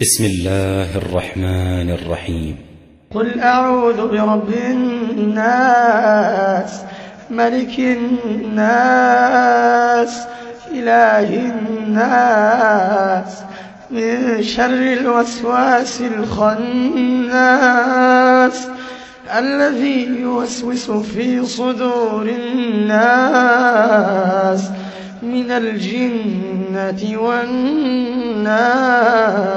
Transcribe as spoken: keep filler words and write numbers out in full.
بسم الله الرحمن الرحيم. قل أعوذ برب الناس ملك الناس إله الناس من شر الوسواس الخناس الذي يوسوس في صدور الناس من الجنة والناس.